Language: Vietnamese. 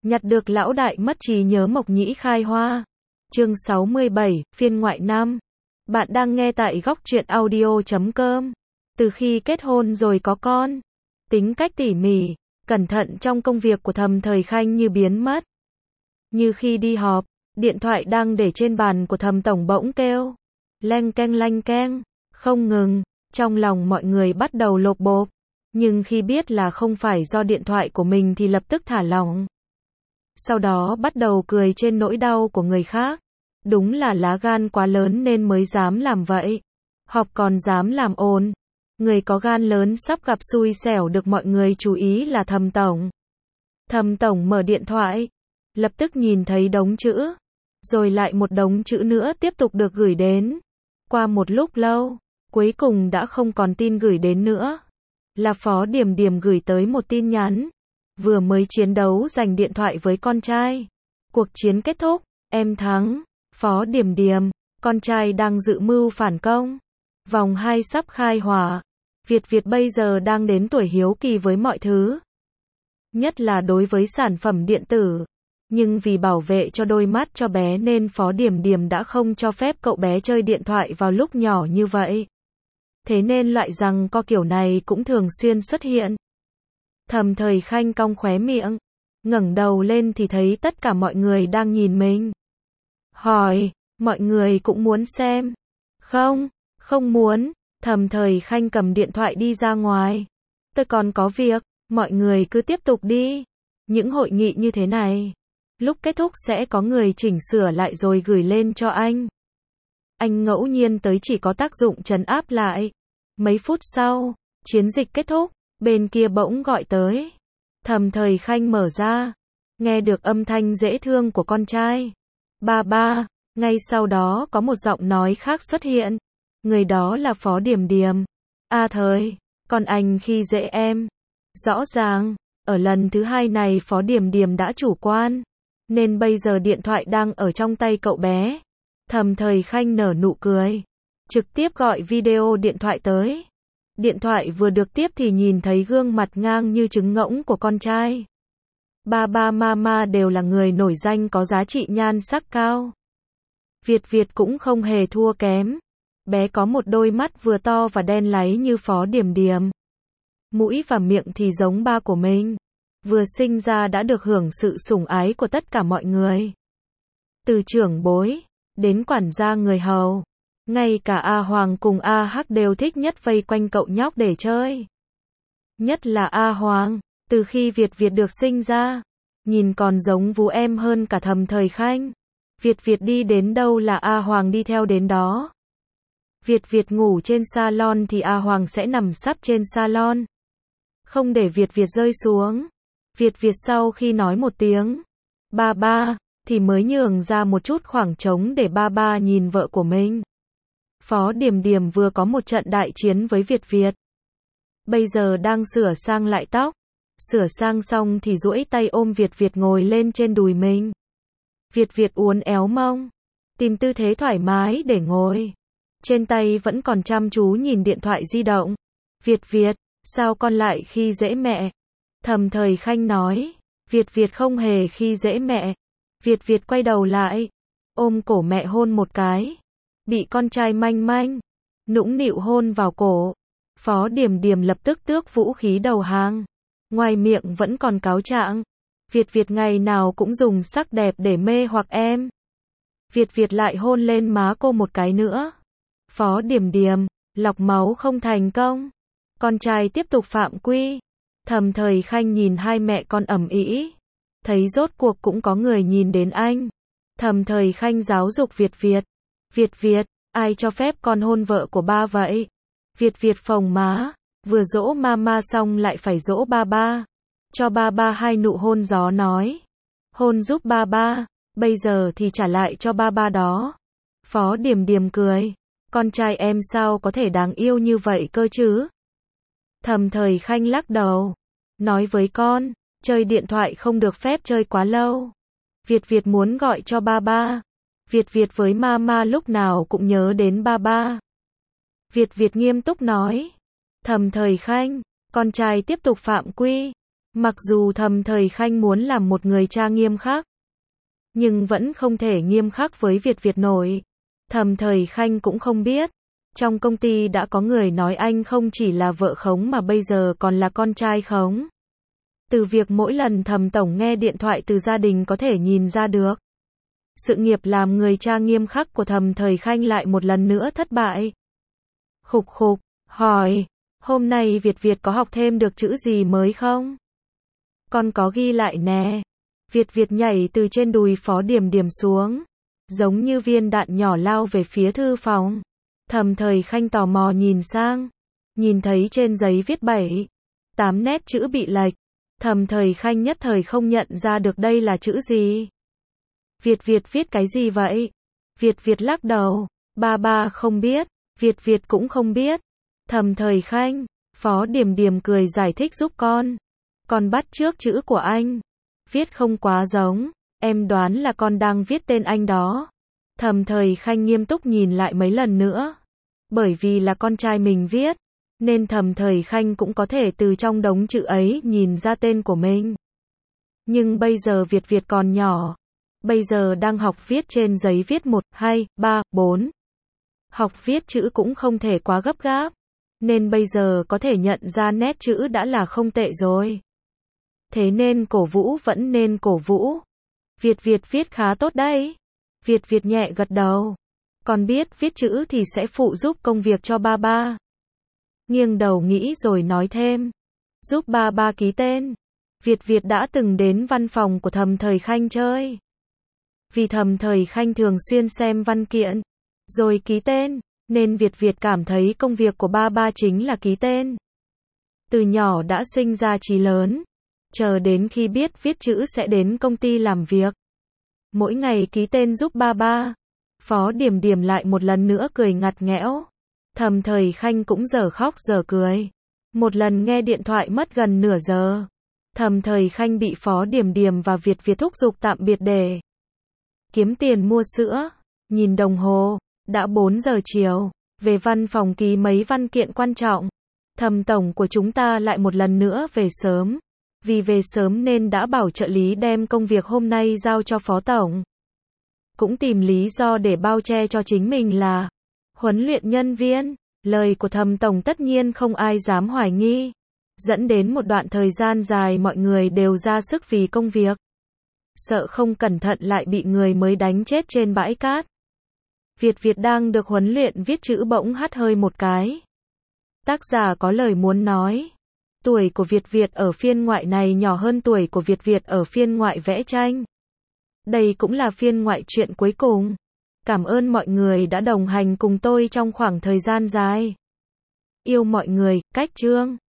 Nhặt được lão đại mất trí nhớ Mộc Nhĩ khai hoa. Chương 67, phiên ngoại năm. Bạn đang nghe tại góc truyện audio.com. Từ khi kết hôn rồi có con, tính cách tỉ mỉ, cẩn thận trong công việc của Thầm Thời Khanh như biến mất. Như khi đi họp, điện thoại đang để trên bàn của Thầm tổng bỗng kêu leng keng, không ngừng, trong lòng mọi người bắt đầu lộp bộp, nhưng khi biết là không phải do điện thoại của mình thì lập tức thả lỏng. Sau đó bắt đầu cười trên nỗi đau của người khác. Đúng là lá gan quá lớn nên mới dám làm vậy. Họp còn dám làm ồn. Người có gan lớn sắp gặp xui xẻo được mọi người chú ý là Thầm tổng. Thầm tổng mở điện thoại, lập tức nhìn thấy đống chữ, rồi lại một đống chữ nữa tiếp tục được gửi đến. Qua một lúc lâu, cuối cùng đã không còn tin gửi đến nữa. Là Phó Điềm Điềm gửi tới một tin nhắn. Vừa mới chiến đấu giành điện thoại với con trai. Cuộc chiến kết thúc, em thắng. Phó Điềm Điềm, con trai đang dự mưu phản công. Vòng 2 sắp khai hỏa. Việt bây giờ đang đến tuổi hiếu kỳ với mọi thứ. Nhất là đối với sản phẩm điện tử. Nhưng vì bảo vệ cho đôi mắt cho bé nên Phó Điềm Điềm đã không cho phép cậu bé chơi điện thoại vào lúc nhỏ như vậy. Thế nên loại giằng co kiểu này cũng thường xuyên xuất hiện. Thầm Thời Khanh cong khóe miệng, ngẩng đầu lên thì thấy tất cả mọi người đang nhìn mình. Hỏi, mọi người cũng muốn xem. Không muốn. Thầm Thời Khanh cầm điện thoại đi ra ngoài. Tôi còn có việc, mọi người cứ tiếp tục đi. Những hội nghị như thế này, lúc kết thúc sẽ có người chỉnh sửa lại rồi gửi lên cho anh. Anh ngẫu nhiên tới chỉ có tác dụng trấn áp lại. Mấy phút sau, chiến dịch kết thúc, bên kia bỗng gọi tới. Thầm Thời Khanh mở ra, nghe được âm thanh dễ thương của con trai. Ba, ngay sau đó có một giọng nói khác xuất hiện. Người đó là Phó Điềm Điềm. Thời, con anh khi dễ em. Rõ ràng, ở lần thứ hai này Phó Điềm Điềm đã chủ quan, nên bây giờ điện thoại đang ở trong tay cậu bé. Thầm Thời Khanh nở nụ cười, trực tiếp gọi video điện thoại tới. Điện thoại vừa được tiếp thì nhìn thấy gương mặt ngang như trứng ngỗng của con trai. Ba mama đều là người nổi danh có giá trị nhan sắc cao. Việt cũng không hề thua kém. Bé có một đôi mắt vừa to và đen láy như Phó Điềm Điềm. Mũi và miệng thì giống ba của mình. Vừa sinh ra đã được hưởng sự sủng ái của tất cả mọi người. Từ trưởng bối, đến quản gia người hầu. Ngay cả A Hoàng cùng A Hắc đều thích nhất vây quanh cậu nhóc để chơi. Nhất là A Hoàng, từ khi Việt được sinh ra, nhìn còn giống vú em hơn cả Thầm Thời Khanh. Việt đi đến đâu là A Hoàng đi theo đến đó. Việt ngủ trên salon thì A Hoàng sẽ nằm sấp trên salon. Không để Việt rơi xuống. Việt sau khi nói một tiếng ba thì mới nhường ra một chút khoảng trống để ba nhìn vợ của mình. Phó Điềm Điềm vừa có một trận đại chiến với Việt. Bây giờ đang sửa sang lại tóc. Sửa sang xong thì duỗi tay ôm Việt ngồi lên trên đùi mình. Việt uốn éo mông, tìm tư thế thoải mái để ngồi. Trên tay vẫn còn chăm chú nhìn điện thoại di động. Việt, sao con lại khi dễ mẹ? Thầm Thời Khanh nói. Việt không hề khi dễ mẹ. Việt quay đầu lại, ôm cổ mẹ hôn một cái. Bị con trai manh, nũng nịu hôn vào cổ. Phó Điềm Điềm lập tức tước vũ khí đầu hàng. Ngoài miệng vẫn còn cáo trạng. Việt ngày nào cũng dùng sắc đẹp để mê hoặc em. Việt lại hôn lên má cô một cái nữa. Phó Điềm Điềm, lọc máu không thành công. Con trai tiếp tục phạm quy. Thầm Thời Khanh nhìn hai mẹ con ầm ĩ. Thấy rốt cuộc cũng có người nhìn đến anh. Thầm Thời Khanh giáo dục Việt, ai cho phép con hôn vợ của ba vậy? Việt phồng má, vừa dỗ mama xong lại phải dỗ ba. Cho ba hai nụ hôn gió nói. Hôn giúp ba, bây giờ thì trả lại cho ba đó. Phó Điềm Điềm cười. Con trai em sao có thể đáng yêu như vậy cơ chứ? Thầm Thời Khanh lắc đầu. Nói với con, chơi điện thoại không được phép chơi quá lâu. Việt muốn gọi cho ba. Việt với mama lúc nào cũng nhớ đến ba. Việt nghiêm túc nói. Thầm Thời Khanh, con trai tiếp tục phạm quy. Mặc dù Thẩm Thời Khanh muốn làm một người cha nghiêm khắc, nhưng vẫn không thể nghiêm khắc với Việt Việt nổi. Thẩm Thời Khanh cũng không biết, trong công ty đã có người nói anh không chỉ là vợ khống mà bây giờ còn là con trai khống. Từ việc mỗi lần Thẩm tổng nghe điện thoại từ gia đình có thể nhìn ra được. Sự nghiệp làm người cha nghiêm khắc của Thẩm Thời Khanh lại một lần nữa thất bại. Khục khục, hỏi, hôm nay Việt Việt có học thêm được chữ gì mới không? Con có ghi lại nè. Việt Việt nhảy từ trên đùi Phó Điềm Điềm xuống, giống như viên đạn nhỏ lao về phía thư phòng. Thẩm Thời Khanh tò mò nhìn sang, nhìn thấy trên giấy viết 7, 8 nét chữ bị lệch. Thẩm Thời Khanh nhất thời không nhận ra được đây là chữ gì. Việt Việt viết cái gì vậy? Việt Việt lắc đầu, ba không biết, Việt Việt cũng không biết. Thẩm Thời Khanh, Phó Điềm Điềm cười giải thích giúp con bắt chước chữ của anh, viết không quá giống, em đoán là con đang viết tên anh đó. Thẩm Thời Khanh nghiêm túc nhìn lại mấy lần nữa, bởi vì là con trai mình viết, nên Thẩm Thời Khanh cũng có thể từ trong đống chữ ấy nhìn ra tên của mình. Nhưng bây giờ Việt Việt còn nhỏ, bây giờ đang học viết trên giấy viết 1, 2, 3, 4. Học viết chữ cũng không thể quá gấp gáp, nên bây giờ có thể nhận ra nét chữ đã là không tệ rồi. Thế nên cổ vũ vẫn nên cổ vũ. Việt Việt viết khá tốt đấy. Việt Việt nhẹ gật đầu. Con biết viết chữ thì sẽ phụ giúp công việc cho ba. Nghiêng đầu nghĩ rồi nói thêm. Giúp ba ký tên. Việt Việt đã từng đến văn phòng của Thẩm Thời Khanh chơi. Vì Thẩm Thời Khanh thường xuyên xem văn kiện, rồi ký tên, nên Việt Việt cảm thấy công việc của ba chính là ký tên. Từ nhỏ đã sinh ra chí lớn, chờ đến khi biết viết chữ sẽ đến công ty làm việc. Mỗi ngày ký tên giúp ba. Phó Điềm Điềm lại một lần nữa cười ngặt nghẽo. Thẩm Thời Khanh cũng dở khóc dở cười. Một lần nghe điện thoại mất gần nửa giờ. Thẩm Thời Khanh bị Phó Điềm Điềm và Việt Việt thúc giục tạm biệt để kiếm tiền mua sữa. Nhìn đồng hồ, đã 4 giờ chiều, về văn phòng ký mấy văn kiện quan trọng. Thẩm tổng của chúng ta lại một lần nữa về sớm. Vì về sớm nên đã bảo trợ lý đem công việc hôm nay giao cho Phó tổng. Cũng tìm lý do để bao che cho chính mình là huấn luyện nhân viên. Lời của Thẩm tổng tất nhiên không ai dám hoài nghi, dẫn đến một đoạn thời gian dài mọi người đều ra sức vì công việc. Sợ không cẩn thận lại bị người mới đánh chết trên bãi cát. Việt Việt đang được huấn luyện viết chữ bỗng hắt hơi một cái. Tác giả có lời muốn nói. Tuổi của Việt Việt ở phiên ngoại này nhỏ hơn tuổi của Việt Việt ở phiên ngoại vẽ tranh. Đây cũng là phiên ngoại truyện cuối cùng. Cảm ơn mọi người đã đồng hành cùng tôi trong khoảng thời gian dài. Yêu mọi người, cách chương.